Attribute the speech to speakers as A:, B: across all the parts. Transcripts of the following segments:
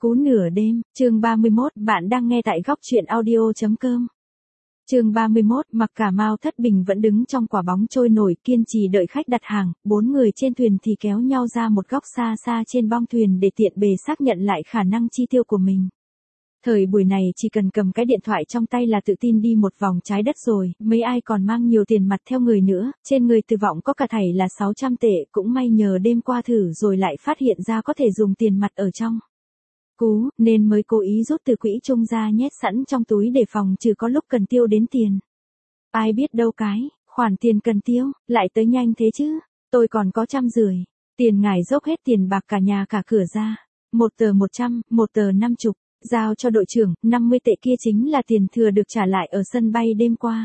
A: Cú nửa đêm, chương 31, bạn đang nghe tại góc truyện audio.com. Chương 31, mặc cả Mao Thất Bình vẫn đứng trong quả bóng trôi nổi kiên trì đợi khách đặt hàng, 4 người trên thuyền thì kéo nhau ra một góc xa xa trên bong thuyền để tiện bề xác nhận lại khả năng chi tiêu của mình. Thời buổi này chỉ cần cầm cái điện thoại trong tay là tự tin đi một vòng trái đất rồi, mấy ai còn mang nhiều tiền mặt theo người nữa, trên người Từ Vọng có cả thảy là 600 tệ, cũng may nhờ đêm qua thử rồi lại phát hiện ra có thể dùng tiền mặt ở trong. Nên mới cố ý rút từ quỹ chung ra nhét sẵn trong túi để phòng trừ có lúc cần tiêu đến tiền. Ai biết đâu khoản tiền cần tiêu, lại tới nhanh thế chứ, tôi còn có 150. Tiền ngài dốc hết tiền bạc cả nhà cả cửa ra. Một tờ 100, một tờ 50, giao cho đội trưởng, 50 tệ kia chính là tiền thừa được trả lại ở sân bay đêm qua.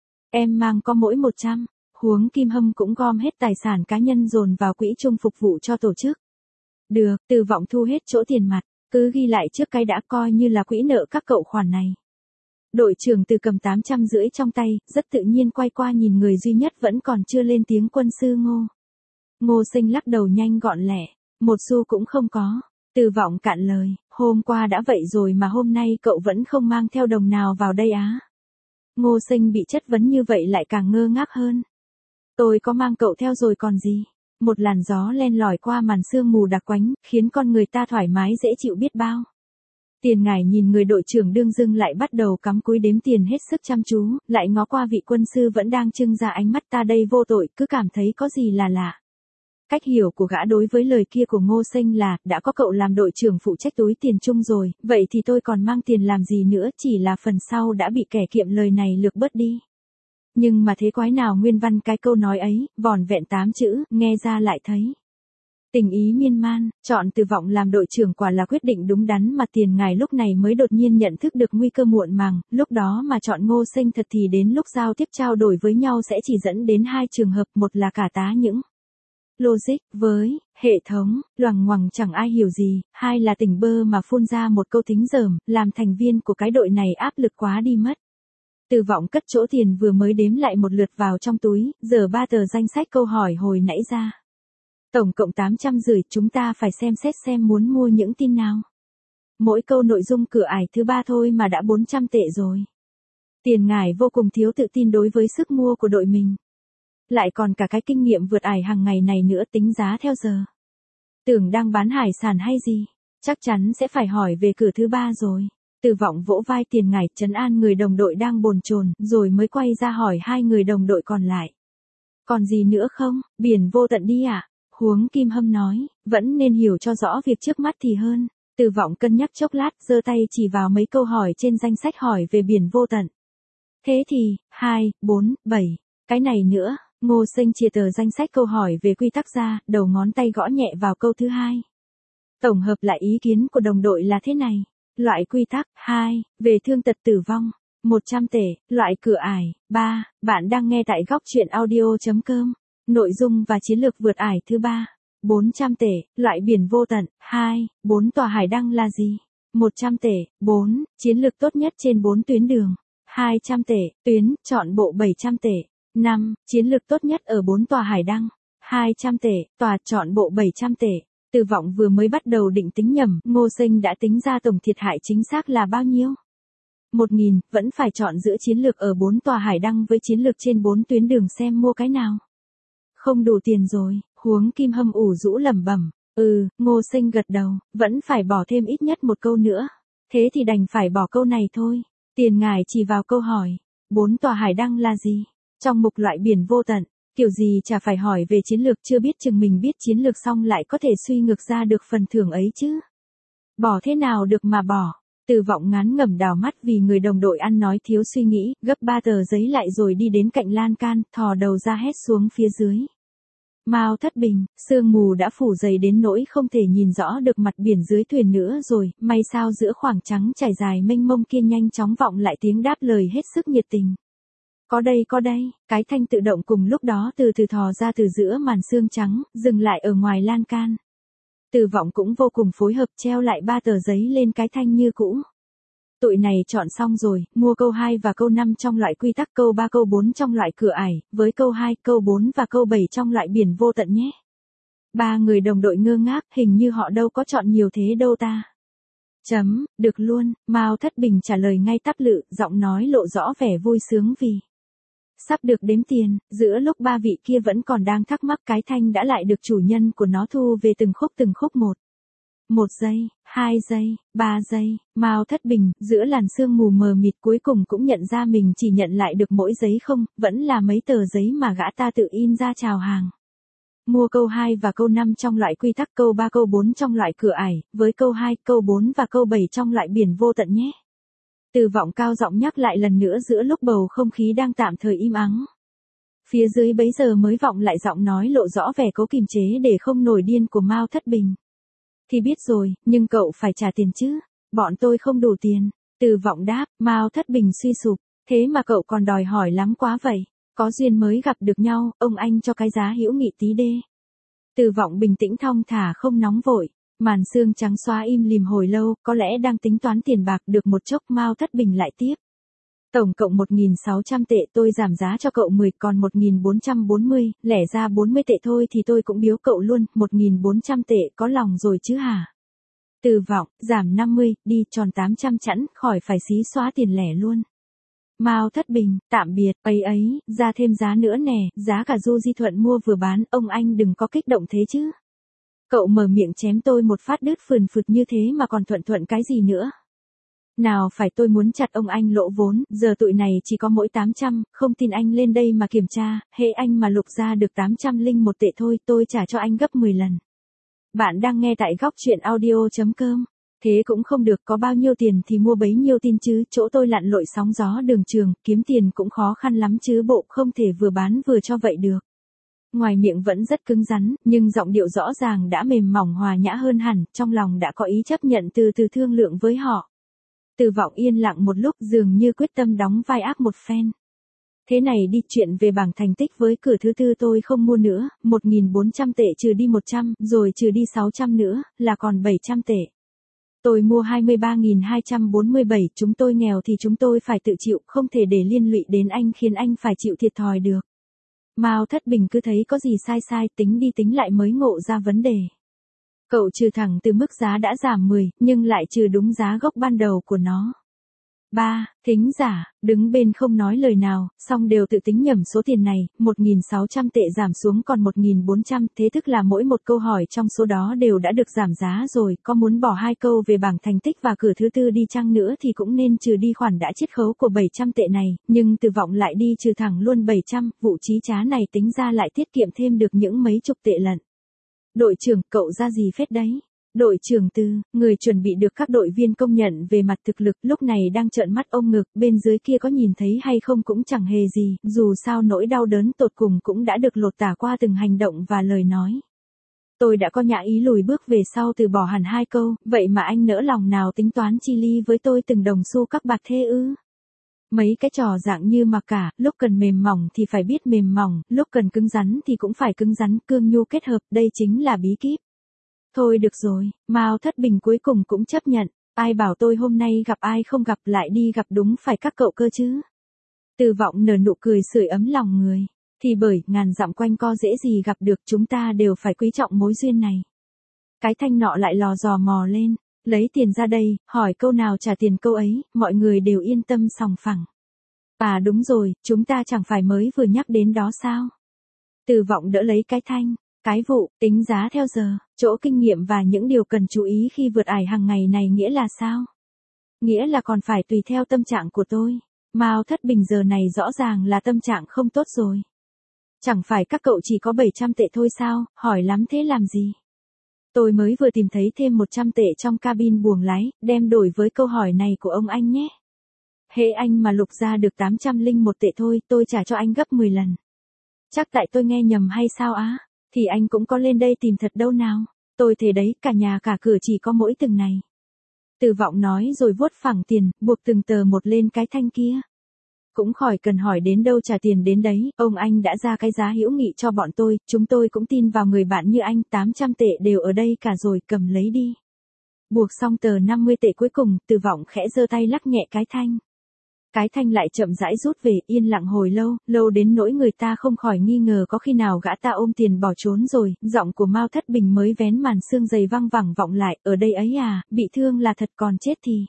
A: Em mang có mỗi 100, huống Kim Hâm cũng gom hết tài sản cá nhân dồn vào quỹ chung phục vụ cho tổ chức. Được, Từ Vọng thu hết chỗ tiền mặt. Cứ ghi lại trước cái đã coi như là quỹ nợ các cậu khoản này. Đội trưởng Từ cầm 850 trong tay, rất tự nhiên quay qua nhìn người duy nhất vẫn còn chưa lên tiếng quân sư Ngô. Ngô Sinh lắc đầu nhanh gọn lẹ, một xu cũng không có. Từ Vọng cạn lời, hôm qua đã vậy rồi mà hôm nay cậu vẫn không mang theo đồng nào vào đây á. Ngô Sinh bị chất vấn như vậy lại càng ngơ ngác hơn. Tôi có mang cậu theo rồi còn gì. Một làn gió len lỏi qua màn sương mù đặc quánh, khiến con người ta thoải mái dễ chịu biết bao. Tiền ngài nhìn người đội trưởng đương dưng lại bắt đầu cắm cúi đếm tiền hết sức chăm chú, lại ngó qua vị quân sư vẫn đang trưng ra ánh mắt ta đây vô tội, cứ cảm thấy có gì là lạ. Cách hiểu của gã đối với lời kia của Ngô Sinh là, đã có cậu làm đội trưởng phụ trách túi tiền chung rồi, vậy thì tôi còn mang tiền làm gì nữa, chỉ là phần sau đã bị kẻ kiệm lời này lược bớt đi. Nhưng mà thế quái nào nguyên văn cái câu nói ấy, vỏn vẹn 8 chữ, nghe ra lại thấy. Tình ý miên man, chọn Từ Vọng làm đội trưởng quả là quyết định đúng đắn mà tiền ngài lúc này mới đột nhiên nhận thức được nguy cơ muộn màng, lúc đó mà chọn Ngô Sinh thật thì đến lúc giao tiếp trao đổi với nhau sẽ chỉ dẫn đến hai trường hợp, một là cả tá những logic với hệ thống, loằng ngoằng chẳng ai hiểu gì, hai là tỉnh bơ mà phun ra một câu tính dởm, làm thành viên của cái đội này áp lực quá đi mất. Từ Vọng cất chỗ tiền vừa mới đếm lại một lượt vào trong túi, giờ 3 tờ danh sách câu hỏi hồi nãy ra. Tổng cộng 850, chúng ta phải xem xét xem muốn mua những tin nào. Mỗi câu nội dung cửa ải thứ 3 thôi mà đã 400 tệ rồi. Tiền ngài vô cùng thiếu tự tin đối với sức mua của đội mình. Lại còn cả cái kinh nghiệm vượt ải hàng ngày này nữa, tính giá theo giờ. Tưởng đang bán hải sản hay gì, chắc chắn sẽ phải hỏi về cửa thứ 3 rồi. Từ Vọng vỗ vai tiền ngài trấn an người đồng đội đang bồn chồn, rồi mới quay ra hỏi hai người đồng đội còn lại. Còn gì nữa không, biển vô tận đi ạ. Huống Kim Hâm nói, vẫn nên hiểu cho rõ việc trước mắt thì hơn. Từ Vọng cân nhắc chốc lát, giơ tay chỉ vào mấy câu hỏi trên danh sách hỏi về biển vô tận. Thế thì, 2, 4, 7, cái này nữa. Ngô Sinh chia tờ danh sách câu hỏi về quy tắc ra, đầu ngón tay gõ nhẹ vào câu thứ 2. Tổng hợp lại ý kiến của đồng đội là thế này. Loại quy tắc, 2, về thương tật tử vong, 100 tệ, loại cửa ải, 3, bạn đang nghe tại góc truyện audio.com, nội dung và chiến lược vượt ải thứ 3, 400 tệ, loại biển vô tận, 2, 4 tòa hải đăng là gì? 100 tệ, 4, chiến lược tốt nhất trên 4 tuyến đường, 200 tệ, tuyến, chọn bộ 700 tệ, 5, chiến lược tốt nhất ở 4 tòa hải đăng, 200 tệ, tòa chọn bộ 700 tệ. Từ Vọng vừa mới bắt đầu định tính nhầm, Ngô Sinh đã tính ra tổng thiệt hại chính xác là bao nhiêu. 1000, vẫn phải chọn giữa chiến lược ở 4 tòa hải đăng với chiến lược trên 4 tuyến đường xem mua cái nào. Không đủ tiền rồi, huống Kim Hâm ủ rũ lẩm bẩm. Ngô Sinh gật đầu, vẫn phải bỏ thêm ít nhất một câu nữa. Thế thì đành phải bỏ câu này thôi. Tiền ngài chỉ vào câu hỏi, 4 tòa hải đăng là gì? Trong mục loại biển vô tận. Kiểu gì chả phải hỏi về chiến lược, chưa biết chừng mình biết chiến lược xong lại có thể suy ngược ra được phần thưởng ấy chứ. Bỏ thế nào được mà bỏ. Từ Vọng ngán ngẩm đào mắt vì người đồng đội ăn nói thiếu suy nghĩ, gấp 3 tờ giấy lại rồi đi đến cạnh lan can, thò đầu ra hét xuống phía dưới. Mao Thất Bình, sương mù đã phủ dày đến nỗi không thể nhìn rõ được mặt biển dưới thuyền nữa rồi, may sao giữa khoảng trắng trải dài mênh mông kia nhanh chóng vọng lại tiếng đáp lời hết sức nhiệt tình. Có đây, cái thanh tự động cùng lúc đó từ từ thò ra từ giữa màn sương trắng, dừng lại ở ngoài lan can. Từ Vọng cũng vô cùng phối hợp treo lại 3 tờ giấy lên cái thanh như cũ. Tụi này chọn xong rồi, mua câu 2 và câu 5 trong loại quy tắc, câu 3 câu 4 trong loại cửa ải, với câu 2, câu 4 và câu 7 trong loại biển vô tận nhé. 3 người đồng đội ngơ ngác, hình như họ đâu có chọn nhiều thế đâu ta. Được luôn, Mao Thất Bình trả lời ngay tắp lự, giọng nói lộ rõ vẻ vui sướng vì sắp được đếm tiền, giữa lúc ba vị kia vẫn còn đang thắc mắc cái thanh đã lại được chủ nhân của nó thu về từng khúc một. 1 giây, 2 giây, 3 giây, Mao Thất Bình, giữa làn sương mù mờ mịt cuối cùng cũng nhận ra mình chỉ nhận lại được mỗi giấy không, vẫn là mấy tờ giấy mà gã ta tự in ra chào hàng. Mua câu 2 và câu 5 trong loại quy tắc, câu 3 câu 4 trong loại cửa ải, với câu 2, câu 4 và câu 7 trong loại biển vô tận nhé. Từ Vọng cao giọng nhắc lại lần nữa giữa lúc bầu không khí đang tạm thời im ắng. Phía dưới bấy giờ mới vọng lại giọng nói lộ rõ vẻ cố kiềm chế để không nổi điên của Mao Thất Bình. Thì biết rồi, nhưng cậu phải trả tiền chứ. Bọn tôi không đủ tiền. Từ Vọng đáp, Mao Thất Bình suy sụp. Thế mà cậu còn đòi hỏi lắm quá vậy. Có duyên mới gặp được nhau, ông anh cho cái giá hữu nghị tí đê. Từ Vọng bình tĩnh thong thả không nóng vội. Màn sương trắng xóa im lìm hồi lâu, có lẽ đang tính toán tiền bạc được một chốc. Mao Thất Bình lại tiếp. Tổng cộng 1.600 tệ, tôi giảm giá cho cậu 10, còn 1.440, lẻ ra 40 tệ thôi thì tôi cũng biếu cậu luôn, 1.400 tệ, có lòng rồi chứ hả? Từ Vọng, giảm 50, đi, tròn 800 chẵn, khỏi phải xí xóa tiền lẻ luôn. Mao Thất Bình, tạm biệt, ấy, ra thêm giá nữa nè, giá cả Du Di Thuận mua vừa bán, ông anh đừng có kích động thế chứ. Cậu mở miệng chém tôi một phát đứt phườn phượt như thế mà còn thuận cái gì nữa. Nào phải, tôi muốn chặt ông anh lỗ vốn, giờ tụi này chỉ có mỗi 800, không tin anh lên đây mà kiểm tra, hễ anh mà lục ra được 801 tệ thôi, tôi trả cho anh gấp 10 lần. Bạn đang nghe tại góc truyện audio.com. Thế cũng không được, có bao nhiêu tiền thì mua bấy nhiêu tin chứ, chỗ tôi lặn lội sóng gió đường trường, kiếm tiền cũng khó khăn lắm chứ bộ, không thể vừa bán vừa cho vậy được. Ngoài miệng vẫn rất cứng rắn, nhưng giọng điệu rõ ràng đã mềm mỏng hòa nhã hơn hẳn, trong lòng đã có ý chấp nhận từ thương lượng với họ. Từ Vọng yên lặng một lúc, dường như quyết tâm đóng vai ác một phen. Thế này đi, chuyện về bảng thành tích với cửa thứ tư tôi không mua nữa, 1.400 tệ trừ đi 100, rồi trừ đi 600 nữa, là còn 700 tệ. Tôi mua 23.247, chúng tôi nghèo thì chúng tôi phải tự chịu, không thể để liên lụy đến anh khiến anh phải chịu thiệt thòi được. Mao Thất Bình cứ thấy có gì sai, tính đi tính lại mới ngộ ra vấn đề. Cậu trừ thẳng từ mức giá đã giảm 10, nhưng lại trừ đúng giá gốc ban đầu của nó. 3. Thính giả, đứng bên không nói lời nào, song đều tự tính nhẩm số tiền này, 1.600 tệ giảm xuống còn 1.400, thế tức là mỗi một câu hỏi trong số đó đều đã được giảm giá rồi, có muốn bỏ 2 câu về bảng thành tích và cửa thứ tư đi chăng nữa thì cũng nên trừ đi khoản đã chiết khấu của 700 tệ này, nhưng Từ Vọng lại đi trừ thẳng luôn 700, vụ chí trá này tính ra lại tiết kiệm thêm được những mấy chục tệ lận. Đội trưởng, cậu ra gì phết đấy? Đội trưởng Từ, người chuẩn bị được các đội viên công nhận về mặt thực lực, lúc này đang trợn mắt ôm ngực, bên dưới kia có nhìn thấy hay không cũng chẳng hề gì, dù sao nỗi đau đớn tột cùng cũng đã được lột tả qua từng hành động và lời nói. Tôi đã có nhã ý lùi bước về sau từ bỏ hẳn 2 câu, vậy mà anh nỡ lòng nào tính toán chi ly với tôi từng đồng xu các bạc thế ư? Mấy cái trò dạng như mà cả, lúc cần mềm mỏng thì phải biết mềm mỏng, lúc cần cứng rắn thì cũng phải cứng rắn, cương nhu kết hợp, đây chính là bí kíp. Thôi được rồi, Mao Thất Bình cuối cùng cũng chấp nhận, ai bảo tôi hôm nay gặp ai không gặp lại đi gặp đúng phải các cậu cơ chứ. Từ Vọng nở nụ cười sưởi ấm lòng người, thì bởi ngàn dặm quanh co dễ gì gặp được, chúng ta đều phải quý trọng mối duyên này. Cái thanh nọ lại lò dò mò lên, lấy tiền ra đây, hỏi câu nào trả tiền câu ấy, mọi người đều yên tâm sòng phẳng. À đúng rồi, chúng ta chẳng phải mới vừa nhắc đến đó sao? Từ Vọng đỡ lấy cái thanh. Cái vụ, tính giá theo giờ, chỗ kinh nghiệm và những điều cần chú ý khi vượt ải hàng ngày này nghĩa là sao? Nghĩa là còn phải tùy theo tâm trạng của tôi. Mao Thất Bình giờ này rõ ràng là tâm trạng không tốt rồi. Chẳng phải các cậu chỉ có 700 tệ thôi sao, hỏi lắm thế làm gì? Tôi mới vừa tìm thấy thêm 100 tệ trong cabin buồng lái, đem đổi với câu hỏi này của ông anh nhé. Hễ anh mà lục ra được 801 tệ thôi, tôi trả cho anh gấp 10 lần. Chắc tại tôi nghe nhầm hay sao á? Thì anh cũng có lên đây tìm thật đâu nào. Tôi thế đấy, cả nhà cả cửa chỉ có mỗi từng này. Từ Vọng nói rồi vuốt phẳng tiền, buộc từng tờ một lên cái thanh kia. Cũng khỏi cần hỏi đến đâu trả tiền đến đấy, ông anh đã ra cái giá hữu nghị cho bọn tôi, chúng tôi cũng tin vào người bạn như anh, 800 tệ đều ở đây cả rồi, cầm lấy đi. Buộc xong tờ 50 tệ cuối cùng, Từ Vọng khẽ giơ tay lắc nhẹ cái thanh. Cái thanh lại chậm rãi rút về, yên lặng hồi lâu, lâu đến nỗi người ta không khỏi nghi ngờ có khi nào gã ta ôm tiền bỏ trốn rồi, giọng của Mao Thất Bình mới vén màn sương dày văng vẳng vọng lại, ở đây ấy à, bị thương là thật còn chết thì.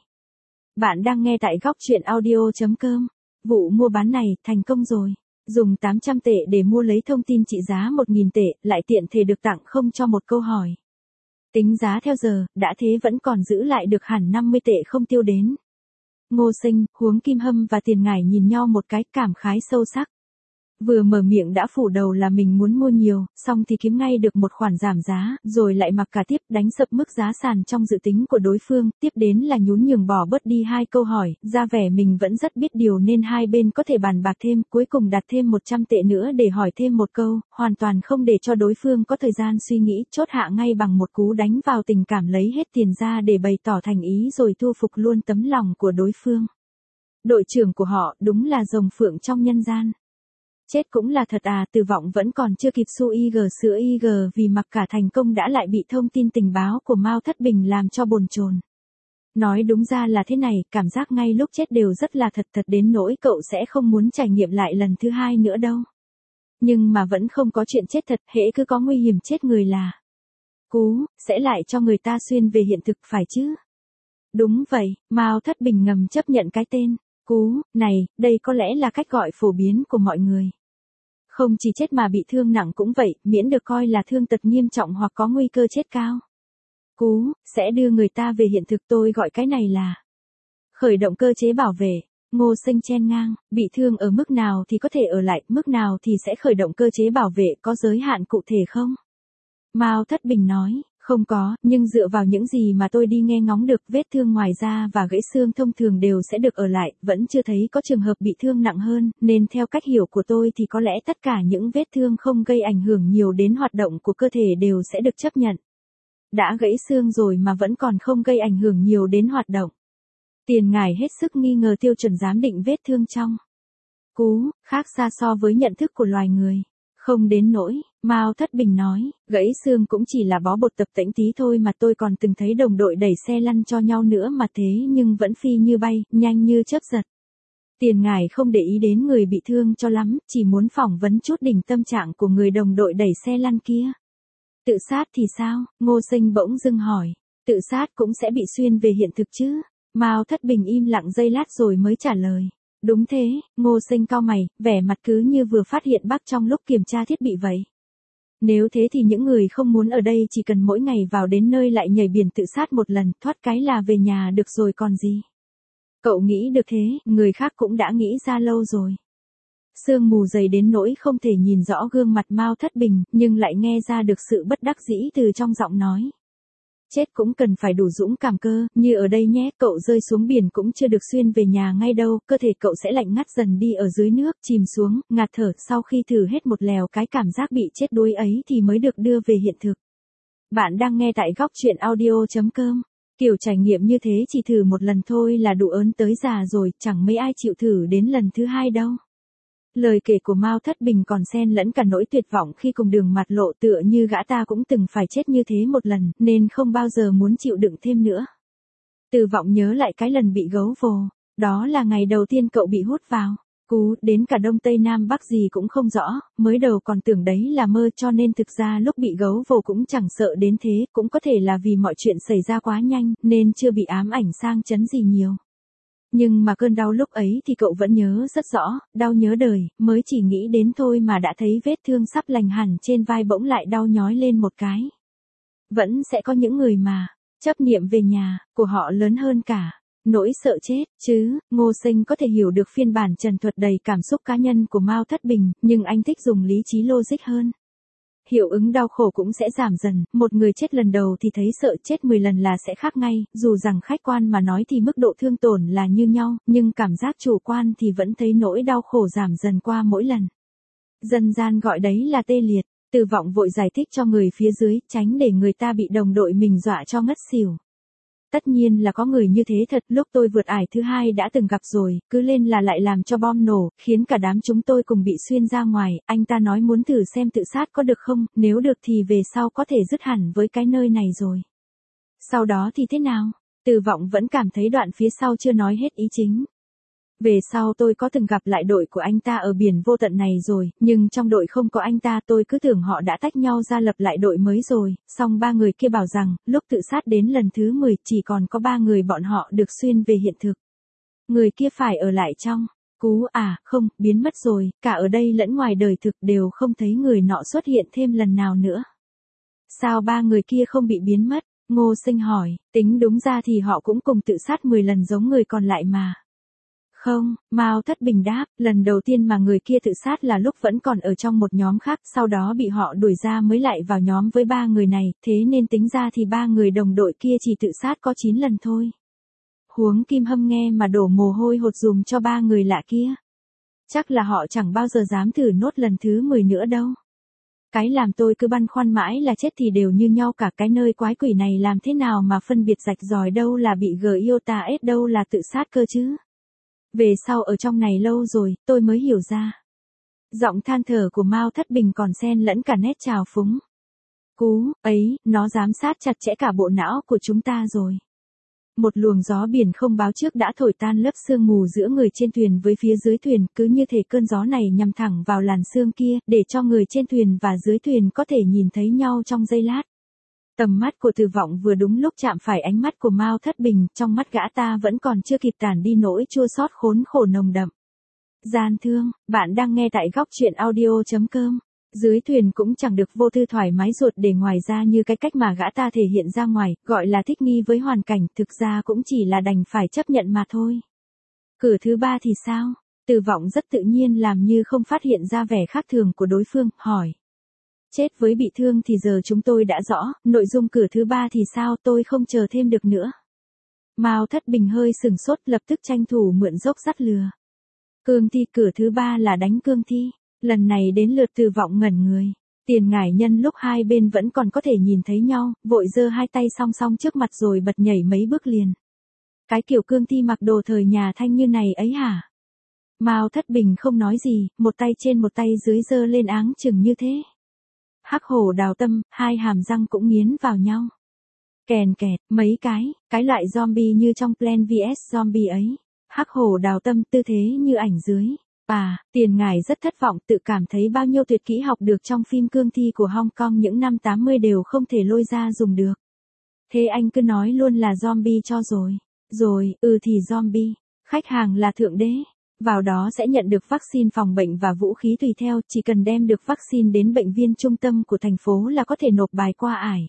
A: Bạn đang nghe tại góc truyện audio.com. Vụ mua bán này, thành công rồi. Dùng 800 tệ để mua lấy thông tin trị giá 1.000 tệ, lại tiện thể được tặng không cho một câu hỏi. Tính giá theo giờ, đã thế vẫn còn giữ lại được hẳn 50 tệ không tiêu đến. Ngô Sinh, Huống Kim Hâm và Tiền Ngải nhìn nhau một cái cảm khái sâu sắc. Vừa mở miệng đã phủ đầu là mình muốn mua nhiều, xong thì kiếm ngay được một khoản giảm giá, rồi lại mặc cả tiếp đánh sập mức giá sàn trong dự tính của đối phương, tiếp đến là nhún nhường bỏ bớt đi 2 câu hỏi, ra vẻ mình vẫn rất biết điều nên hai bên có thể bàn bạc thêm, cuối cùng đặt thêm 100 tệ nữa để hỏi thêm một câu, hoàn toàn không để cho đối phương có thời gian suy nghĩ, chốt hạ ngay bằng một cú đánh vào tình cảm lấy hết tiền ra để bày tỏ thành ý rồi thu phục luôn tấm lòng của đối phương. Đội trưởng của họ đúng là rồng phượng trong nhân gian. Chết cũng là thật à, Từ Vọng vẫn còn chưa kịp su IG sữa IG vì mặc cả thành công đã lại bị thông tin tình báo của Mao Thất Bình làm cho bồn chồn. Nói đúng ra là thế này, cảm giác ngay lúc chết đều rất là thật đến nỗi cậu sẽ không muốn trải nghiệm lại lần thứ hai nữa đâu. Nhưng mà vẫn không có chuyện chết thật, hễ cứ có nguy hiểm chết người là cú, sẽ lại cho người ta xuyên về hiện thực phải chứ. Đúng vậy, Mao Thất Bình ngầm chấp nhận cái tên cú này, đây có lẽ là cách gọi phổ biến của mọi người. Không chỉ chết mà bị thương nặng cũng vậy, miễn được coi là thương tật nghiêm trọng hoặc có nguy cơ chết cao. Cú, sẽ đưa người ta về hiện thực, tôi gọi cái này là khởi động cơ chế bảo vệ. Ngô Sinh chen ngang, bị thương ở mức nào thì có thể ở lại, mức nào thì sẽ khởi động cơ chế bảo vệ, có giới hạn cụ thể không? Mao Thất Bình nói, không có, nhưng dựa vào những gì mà tôi đi nghe ngóng được, vết thương ngoài da và gãy xương thông thường đều sẽ được ở lại, vẫn chưa thấy có trường hợp bị thương nặng hơn, nên theo cách hiểu của tôi thì có lẽ tất cả những vết thương không gây ảnh hưởng nhiều đến hoạt động của cơ thể đều sẽ được chấp nhận. Đã gãy xương rồi mà vẫn còn không gây ảnh hưởng nhiều đến hoạt động. Tiền Ngải hết sức nghi ngờ tiêu chuẩn giám định vết thương trong cú, khác xa so với nhận thức của loài người. Không đến nỗi, Mao Thất Bình nói, gãy xương cũng chỉ là bó bột tập tễnh tí thôi mà tôi còn từng thấy đồng đội đẩy xe lăn cho nhau nữa mà thế nhưng vẫn phi như bay, nhanh như chớp giật. Tiền Ngải không để ý đến người bị thương cho lắm, chỉ muốn phỏng vấn chút đỉnh tâm trạng của người đồng đội đẩy xe lăn kia. Tự sát thì sao? Ngô Sinh bỗng dưng hỏi. Tự sát cũng sẽ bị xuyên về hiện thực chứ? Mao Thất Bình im lặng giây lát rồi mới trả lời. Đúng thế, Ngô Sinh cau mày, vẻ mặt cứ như vừa phát hiện bug trong lúc kiểm tra thiết bị vậy. Nếu thế thì những người không muốn ở đây chỉ cần mỗi ngày vào đến nơi lại nhảy biển tự sát một lần, thoát cái là về nhà được rồi còn gì. Cậu nghĩ được thế, người khác cũng đã nghĩ ra lâu rồi. Sương mù dày đến nỗi không thể nhìn rõ gương mặt Mao Thất Bình, nhưng lại nghe ra được sự bất đắc dĩ từ trong giọng nói. Chết cũng cần phải đủ dũng cảm cơ, như ở đây nhé, cậu rơi xuống biển cũng chưa được xuyên về nhà ngay đâu, cơ thể cậu sẽ lạnh ngắt dần đi ở dưới nước, chìm xuống, ngạt thở, sau khi thử hết một lèo cái cảm giác bị chết đuối ấy thì mới được đưa về hiện thực. Bạn đang nghe tại góc truyện audio.com. Kiểu trải nghiệm như thế chỉ thử một lần thôi là đủ ớn tới già rồi, chẳng mấy ai chịu thử đến lần thứ hai đâu. Lời kể của Mao Thất Bình còn xen lẫn cả nỗi tuyệt vọng khi cùng đường mặt lộ tựa như gã ta cũng từng phải chết như thế một lần, nên không bao giờ muốn chịu đựng thêm nữa. Từ Vọng nhớ lại cái lần bị gấu vồ, đó là ngày đầu tiên cậu bị hút vào. Cú, đến cả Đông Tây Nam Bắc gì cũng không rõ, mới đầu còn tưởng đấy là mơ cho nên thực ra lúc bị gấu vồ cũng chẳng sợ đến thế, cũng có thể là vì mọi chuyện xảy ra quá nhanh, nên chưa bị ám ảnh sang chấn gì nhiều. Nhưng mà cơn đau lúc ấy thì cậu vẫn nhớ rất rõ, đau nhớ đời, mới chỉ nghĩ đến thôi mà đã thấy vết thương sắp lành hẳn trên vai bỗng lại đau nhói lên một cái. Vẫn sẽ có những người mà, chấp niệm về nhà, của họ lớn hơn cả nỗi sợ chết, chứ. Ngô Sinh có thể hiểu được phiên bản trần thuật đầy cảm xúc cá nhân của Mao Thất Bình, nhưng anh thích dùng lý trí logic hơn. Hiệu ứng đau khổ cũng sẽ giảm dần, một người chết lần đầu thì thấy sợ, chết 10 lần là sẽ khác ngay, dù rằng khách quan mà nói thì mức độ thương tổn là như nhau, nhưng cảm giác chủ quan thì vẫn thấy nỗi đau khổ giảm dần qua mỗi lần. Dân gian gọi đấy là tê liệt. Từ Vọng vội giải thích cho người phía dưới, tránh để người ta bị đồng đội mình dọa cho ngất xỉu. Tất nhiên là có người như thế thật, lúc tôi vượt ải thứ hai đã từng gặp rồi, cứ lên là lại làm cho bom nổ, khiến cả đám chúng tôi cùng bị xuyên ra ngoài, anh ta nói muốn thử xem tự sát có được không, nếu được thì về sau có thể dứt hẳn với cái nơi này rồi. Sau đó thì thế nào? Từ Vọng vẫn cảm thấy đoạn phía sau chưa nói hết ý chính. Về sau tôi có từng gặp lại đội của anh ta ở biển vô tận này rồi, nhưng trong đội không có anh ta, tôi cứ tưởng họ đã tách nhau ra lập lại đội mới rồi, song ba người kia bảo rằng, lúc tự sát đến lần thứ 10 chỉ còn có 3 người bọn họ được xuyên về hiện thực. Người kia phải ở lại trong. Cú à, không, biến mất rồi, cả ở đây lẫn ngoài đời thực đều không thấy người nọ xuất hiện thêm lần nào nữa. Sao 3 người kia không bị biến mất? Ngô Sinh hỏi, tính đúng ra thì họ cũng cùng tự sát 10 lần giống người còn lại mà. Không, Mao Thất Bình đáp, lần đầu tiên mà người kia tự sát là lúc vẫn còn ở trong một nhóm khác, sau đó bị họ đuổi ra mới lại vào nhóm với 3 người này, thế nên tính ra thì 3 người đồng đội kia chỉ tự sát có 9 lần thôi. Huống Kim Hâm nghe mà đổ mồ hôi hột dùm cho 3 người lạ kia. Chắc là họ chẳng bao giờ dám thử nốt lần thứ 10 nữa đâu. Cái làm tôi cứ băn khoăn mãi là chết thì đều như nhau cả, cái nơi quái quỷ này làm thế nào mà phân biệt rạch ròi đâu là bị Giota S đâu là tự sát cơ chứ. Về sau ở trong này lâu rồi, tôi mới hiểu ra. Giọng than thở của Mao Thất Bình còn xen lẫn cả nét trào phúng. Cú, ấy, nó giám sát chặt chẽ cả bộ não của chúng ta rồi. Một luồng gió biển không báo trước đã thổi tan lớp sương mù giữa người trên thuyền với phía dưới thuyền, cứ như thể cơn gió này nhằm thẳng vào làn sương kia, để cho người trên thuyền và dưới thuyền có thể nhìn thấy nhau trong giây lát. Tầm mắt của Từ Vọng vừa đúng lúc chạm phải ánh mắt của Mao Thất Bình, trong mắt gã ta vẫn còn chưa kịp tản đi nỗi chua xót khốn khổ nồng đậm. Gian thương, bạn đang nghe tại góc truyện audio.com. Dưới thuyền cũng chẳng được vô tư thoải mái ruột để ngoài ra như cái cách mà gã ta thể hiện ra ngoài, gọi là thích nghi với hoàn cảnh, thực ra cũng chỉ là đành phải chấp nhận mà thôi. Cửa thứ 3 thì sao? Từ Vọng rất tự nhiên làm như không phát hiện ra vẻ khác thường của đối phương, hỏi. Chết với bị thương thì giờ chúng tôi đã rõ, nội dung cửa thứ 3 thì sao, tôi không chờ thêm được nữa. Mao Thất Bình hơi sừng sốt, lập tức tranh thủ mượn dốc dắt lừa. Cương thi, cửa thứ 3 là đánh cương thi. Lần này đến lượt Từ Vọng ngẩn người. Tiền Ngải Nhân lúc hai bên vẫn còn có thể nhìn thấy nhau, vội giơ hai tay song song trước mặt rồi bật nhảy mấy bước liền. Cái kiểu cương thi mặc đồ thời nhà Thanh như này ấy hả? Mao Thất Bình không nói gì, một tay trên một tay dưới giơ lên áng chừng như thế. Hắc Hổ Đào Tâm, hai hàm răng cũng nghiến vào nhau. Kèn kẹt, mấy cái loại zombie như trong Plan vs Zombie ấy. Hắc Hổ Đào Tâm tư thế như ảnh dưới. Tiền Ngải rất thất vọng, tự cảm thấy bao nhiêu tuyệt kỹ học được trong phim cương thi của Hong Kong những năm 80 đều không thể lôi ra dùng được. Thế anh cứ nói luôn là zombie cho rồi. Thì zombie. Khách hàng là thượng đế. Vào đó sẽ nhận được vaccine phòng bệnh và vũ khí tùy theo, chỉ cần đem được vaccine đến bệnh viện trung tâm của thành phố là có thể nộp bài qua ải.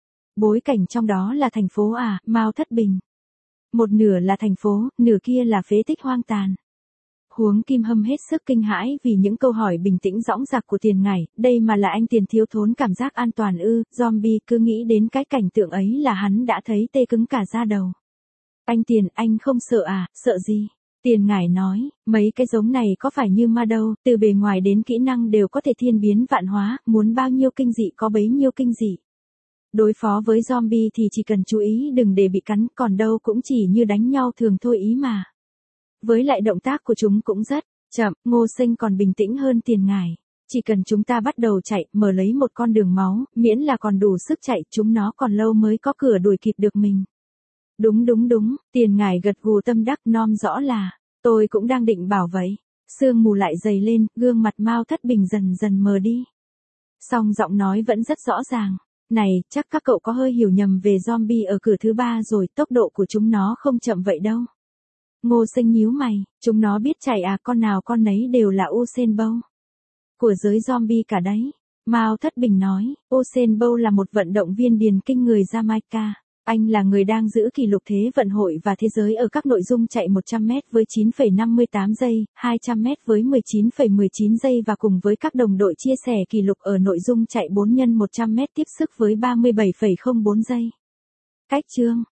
A: Bối cảnh trong đó là thành phố Mao Thất Bình. Một nửa là thành phố, nửa kia là phế tích hoang tàn. Huống Kim Hâm hết sức kinh hãi vì những câu hỏi bình tĩnh dõng dạc của Tiền Ngải, đây mà là anh Tiền thiếu thốn cảm giác an toàn ư? Zombie, cứ nghĩ đến cái cảnh tượng ấy là hắn đã thấy tê cứng cả da đầu. Anh Tiền, anh không sợ à? Sợ gì? Tiền Ngải nói, mấy cái giống này có phải như ma đâu, từ bề ngoài đến kỹ năng đều có thể thiên biến vạn hóa, muốn bao nhiêu kinh dị có bấy nhiêu kinh dị. Đối phó với zombie thì chỉ cần chú ý đừng để bị cắn, còn đâu cũng chỉ như đánh nhau thường thôi ý mà. Với lại động tác của chúng cũng rất chậm, Ngô Sinh còn bình tĩnh hơn Tiền Ngải. Chỉ cần chúng ta bắt đầu chạy, mở lấy một con đường máu, miễn là còn đủ sức chạy, chúng nó còn lâu mới có cửa đuổi kịp được mình. Đúng, Tiền Ngải gật gù tâm đắc, nom rõ là, tôi cũng đang định bảo vậy. Sương mù lại dày lên, gương mặt Mao Thất Bình dần dần mờ đi. Song giọng nói vẫn rất rõ ràng. Này, chắc các cậu có hơi hiểu nhầm về zombie ở cửa thứ 3 rồi, tốc độ của chúng nó không chậm vậy đâu. Ngô Sinh nhíu mày, chúng nó biết chạy con nào con nấy đều là Usain Bolt. Của giới zombie cả đấy. Mao Thất Bình nói, Usain Bolt là một vận động viên điền kinh người Jamaica. Anh là người đang giữ kỷ lục thế vận hội và thế giới ở các nội dung chạy 100m với 9,58 giây, 200m với 19,19 giây và cùng với các đồng đội chia sẻ kỷ lục ở nội dung chạy 4x100m tiếp sức với 37,04 giây. Cách chương